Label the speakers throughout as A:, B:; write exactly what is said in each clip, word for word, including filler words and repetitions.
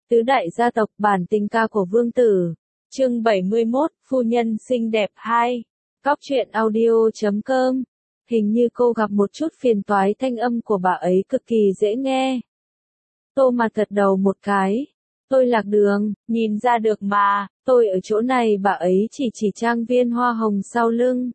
A: Tứ đại gia tộc bản tình ca của vương tử. Chương bảy mươi mốt, phu nhân xinh đẹp hai. Cóc truyện audio chấm com. Hình như cô gặp một chút phiền toái, thanh âm của bà ấy cực kỳ dễ nghe. Tô Mạt gật đầu một cái. Tôi lạc đường, nhìn ra được mà, tôi ở chỗ này. Bà ấy chỉ chỉ trang viên hoa hồng sau lưng.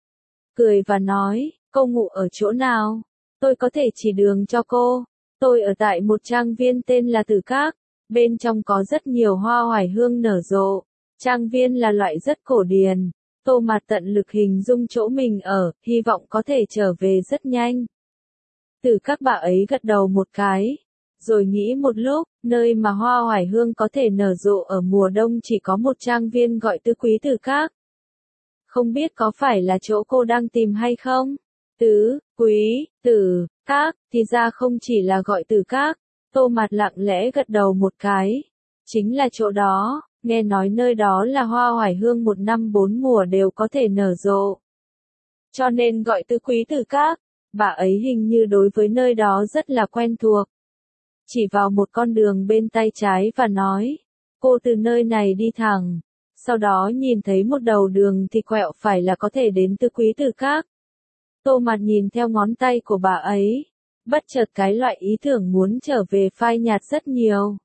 A: Cười và nói, cô ngủ ở chỗ nào? Tôi có thể chỉ đường cho cô. Tôi ở tại một trang viên tên là Tử Các. Bên trong có rất nhiều hoa oải hương nở rộ. Trang viên là loại rất cổ điển. Tô Mạt tận lực hình dung chỗ mình ở, hy vọng có thể trở về rất nhanh. Tử Các bà ấy gật đầu một cái. Rồi nghĩ một lúc, nơi mà hoa oải hương có thể nở rộ ở mùa đông chỉ có một trang viên gọi Tứ Quý Tử Các. Không biết có phải là chỗ cô đang tìm hay không? Tứ, Quý, Tử, Các, thì ra không chỉ là gọi Tử Các. Tô Mạt lặng lẽ gật đầu một cái. Chính là chỗ đó, nghe nói nơi đó là hoa oải hương một năm bốn mùa đều có thể nở rộ. Cho nên gọi Tứ Quý Tử Các, bà ấy hình như đối với nơi đó rất là quen thuộc. Chỉ vào một con đường bên tay trái và nói, cô từ nơi này đi thẳng. Sau đó nhìn thấy một đầu đường thì quẹo phải là có thể đến Tứ Quý Tử Các. Tô Mạt nhìn theo ngón tay của bà ấy. Bất chợt cái loại ý tưởng muốn trở về phai nhạt rất nhiều.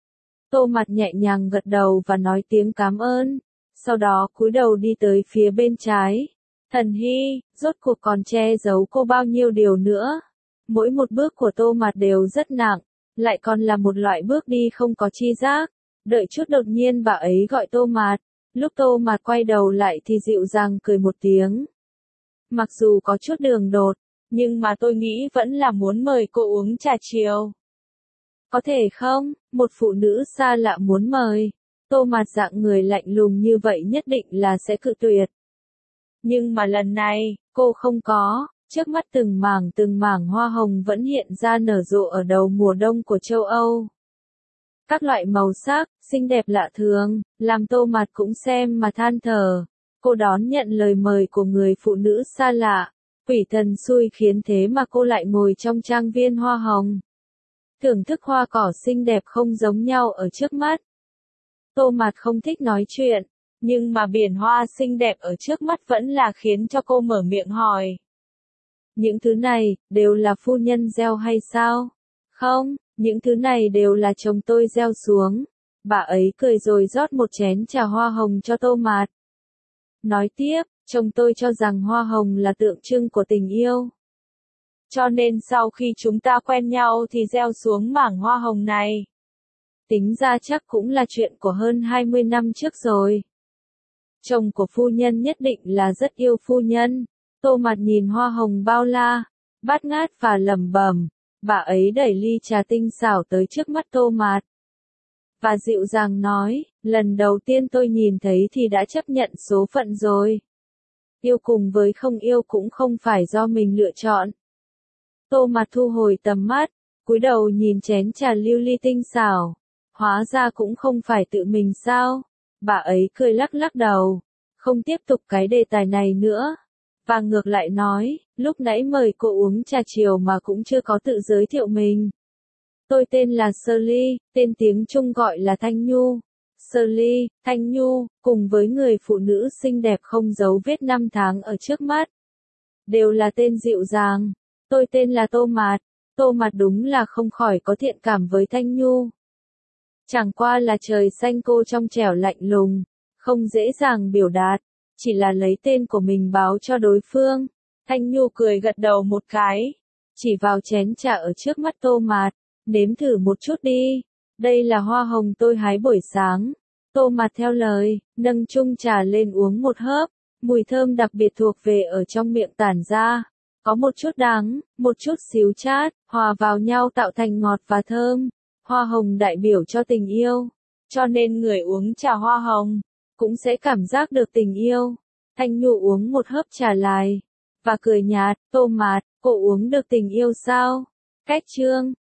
A: Tô Mạt nhẹ nhàng gật đầu và nói tiếng cảm ơn. Sau đó cúi đầu đi tới phía bên trái. Thần Hy, rốt cuộc còn che giấu cô bao nhiêu điều nữa. Mỗi một bước của Tô Mạt đều rất nặng, lại còn là một loại bước đi không có chi giác. Đợi chút đột nhiên bà ấy gọi Tô Mạt. Lúc Tô Mạt quay đầu lại thì dịu dàng cười một tiếng. Mặc dù có chút đường đột, nhưng mà tôi nghĩ vẫn là muốn mời cô uống trà chiều. Có thể không? Một phụ nữ xa lạ muốn mời. Tô Mạt dạng người lạnh lùng như vậy nhất định là sẽ cự tuyệt. Nhưng mà lần này, cô không có. Trước mắt từng mảng từng mảng hoa hồng vẫn hiện ra nở rộ ở đầu mùa đông của châu Âu. Các loại màu sắc, xinh đẹp lạ thường, làm Tô Mạt cũng xem mà than thở. Cô đón nhận lời mời của người phụ nữ xa lạ. Quỷ thần xui khiến thế mà cô lại ngồi trong trang viên hoa hồng. Thưởng thức hoa cỏ xinh đẹp không giống nhau ở trước mắt. Tô Mạt không thích nói chuyện, nhưng mà biển hoa xinh đẹp ở trước mắt vẫn là khiến cho cô mở miệng hỏi. Những thứ này, đều là phu nhân gieo hay sao? Không, những thứ này đều là chồng tôi gieo xuống. Bà ấy cười rồi rót một chén trà hoa hồng cho Tô Mạt. Nói tiếp, chồng tôi cho rằng hoa hồng là tượng trưng của tình yêu. Cho nên sau khi chúng ta quen nhau thì gieo xuống mảng hoa hồng này. Tính ra chắc cũng là chuyện của hơn hai mươi năm trước rồi. Chồng của phu nhân nhất định là rất yêu phu nhân. Tô Mạt nhìn hoa hồng bao la, bát ngát và lẩm bẩm. Bà ấy đẩy ly trà tinh xảo tới trước mắt Tô Mạt. Và dịu dàng nói, lần đầu tiên tôi nhìn thấy thì đã chấp nhận số phận rồi. Yêu cùng với không yêu cũng không phải do mình lựa chọn. Tô Mạt thu hồi tầm mắt, cúi đầu nhìn chén trà lưu ly tinh xảo. Hóa ra cũng không phải tự mình sao? Bà ấy cười lắc lắc đầu, không tiếp tục cái đề tài này nữa. Và ngược lại nói, lúc nãy mời cô uống trà chiều mà cũng chưa có tự giới thiệu mình. Tôi tên là Shirley, tên tiếng Trung gọi là Thanh Nhu. Shirley, Thanh Nhu, cùng với người phụ nữ xinh đẹp không giấu vết năm tháng ở trước mắt. Đều là tên dịu dàng. Tôi tên là Tô Mạt. Tô Mạt đúng là không khỏi có thiện cảm với Thanh Nhu. Chẳng qua là trời xanh cô trong trẻo lạnh lùng, không dễ dàng biểu đạt, chỉ là lấy tên của mình báo cho đối phương. Thanh Nhu cười gật đầu một cái, chỉ vào chén trà ở trước mắt Tô Mạt, nếm thử một chút đi. Đây là hoa hồng tôi hái buổi sáng. Tô Mạt theo lời, nâng chung trà lên uống một hớp, mùi thơm đặc biệt thuộc về ở trong miệng tản ra. Có một chút đắng, một chút xíu chát, hòa vào nhau tạo thành ngọt và thơm. Hoa hồng đại biểu cho tình yêu, cho nên người uống trà hoa hồng cũng sẽ cảm giác được tình yêu. Thanh Nhu uống một hớp trà lại và cười nhạt, Tô Mạt, cô uống được tình yêu sao? Cách chương